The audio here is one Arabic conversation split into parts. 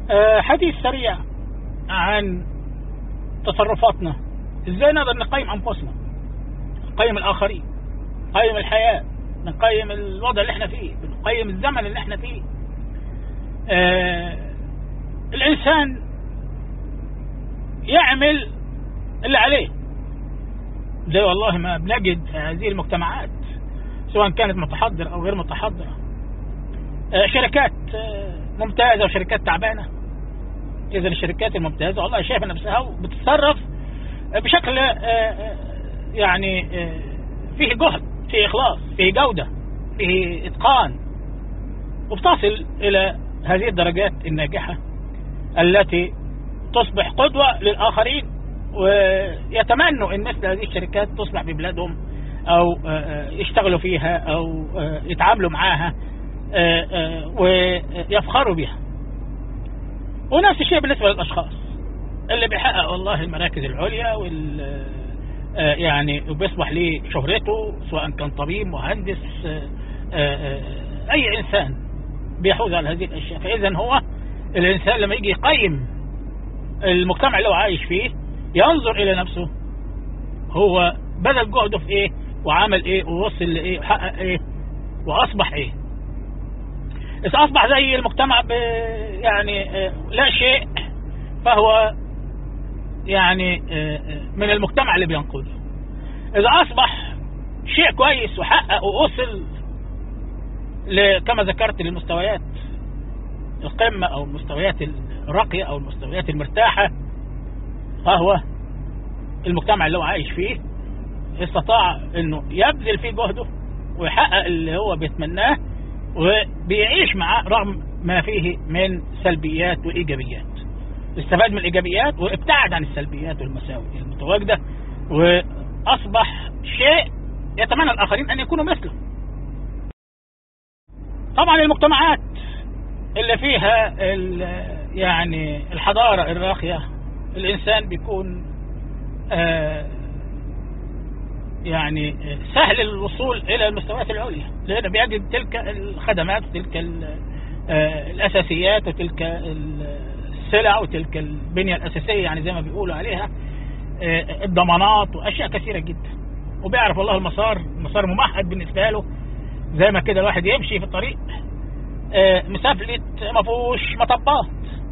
حديث سريع عن تصرفاتنا، ازاي نقدر نقيم انفسنا، نقيم الاخرين، نقيم الحياة، نقيم الوضع اللي احنا فيه، نقيم الزمن اللي احنا فيه. الانسان يعمل اللي عليه، زي والله ما بنجد هذه المجتمعات سواء كانت متحضرة او غير متحضرة، شركات ممتازة وشركات تعبانة. إذا الشركات الممتازة والله شايفة نفسها وبتتصرف بشكل يعني فيه جهد، فيه إخلاص، فيه جودة، فيه إتقان، وبتصل إلى هذه الدرجات الناجحة التي تصبح قدوة للآخرين، ويتمنوا أن مثل هذه الشركات تصبح ببلادهم أو يشتغلوا فيها أو يتعاملوا معاها ويفخروا بها. ونفس الشيء بالنسبة للأشخاص اللي بيحقق والله المراكز العليا يعني وبيصبح ليه شهرته، سواء كان طبيب، مهندس، أي إنسان بيحوز على هذه الأشياء. فإذا هو الإنسان لما يجي يقيم المجتمع اللي هو عايش فيه ينظر إلى نفسه، هو بذل جهده في إيه وعمل إيه ووصل لإيه وحقق إيه وأصبح إيه. إذا أصبح زي المجتمع يعني لا شيء، فهو يعني من المجتمع اللي بينقذه. إذا أصبح شيء كويس وحقق ووصل كما ذكرت للمستويات القمة أو المستويات الراقية أو المستويات المرتاحة، فهو المجتمع اللي هو عايش فيه استطاع أنه يبذل فيه جهده ويحقق اللي هو بيتمناه وبيعيش معاه رغم ما فيه من سلبيات وإيجابيات. استفاد من الإيجابيات وابتعد عن السلبيات والمساوئ المتواجدة، وأصبح شيء يتمنى الآخرين أن يكونوا مثله. طبعا المجتمعات اللي فيها يعني الحضارة الراقية الإنسان بيكون يعني سهل الوصول إلى المستويات العليا، لأنه بيجد تلك الخدمات وتلك الأساسيات وتلك السلع وتلك البنية الأساسية، يعني زي ما بيقولوا عليها الضمانات وأشياء كثيرة جدا. وبيعرف والله المسار ممهد بالنسبة له، زي ما كده الواحد يمشي في الطريق مسافلت ما فيهوش مطبات،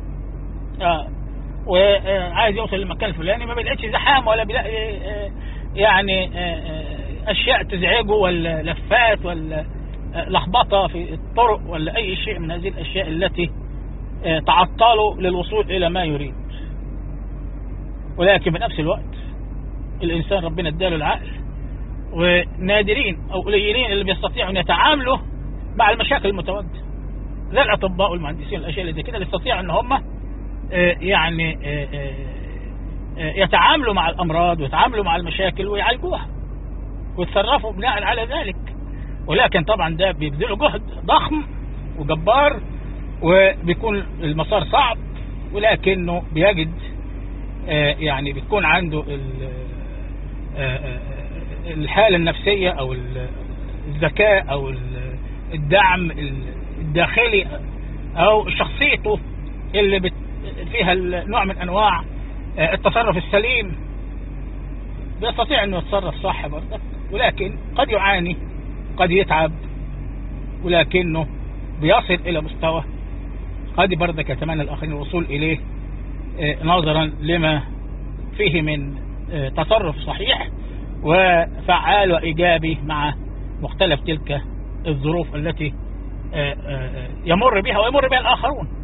وعايز يوصل للمكان الفلاني ما بيلاقيش زحام ولا بيلاقي يعني أشياء تزعجه ولا لفات ولا لخبطة في الطرق ولا أي شيء من هذه الأشياء التي تعطله للوصول إلى ما يريد. ولكن بنفس الوقت الإنسان ربنا اداله العقل، ونادرين أو قليلين اللي بيستطيعوا أن يتعاملوا مع المشاكل المتواجدة، زي الأطباء والمهندسين والأشياء اللي زي كده، اللي يستطيعوا أن هم يعني يتعاملوا مع الأمراض ويتعاملوا مع المشاكل ويعالجوها ويتصرفوا بناء على ذلك. ولكن طبعا ده بيبذلوا جهد ضخم وجبار، وبيكون المسار صعب، ولكنه بيجد يعني بيكون عنده الحالة النفسية أو الذكاء أو الدعم الداخلي أو شخصيته اللي فيها نوع من أنواع التصرف السليم، بيستطيع أنه يتصرف صح برضه، ولكن قد يعاني، قد يتعب، ولكنه بيصل إلى مستوى قد برضك يتمنى الآخرين الوصول إليه نظرا لما فيه من تصرف صحيح وفعال وإيجابي مع مختلف تلك الظروف التي يمر بها ويمر بها الآخرون.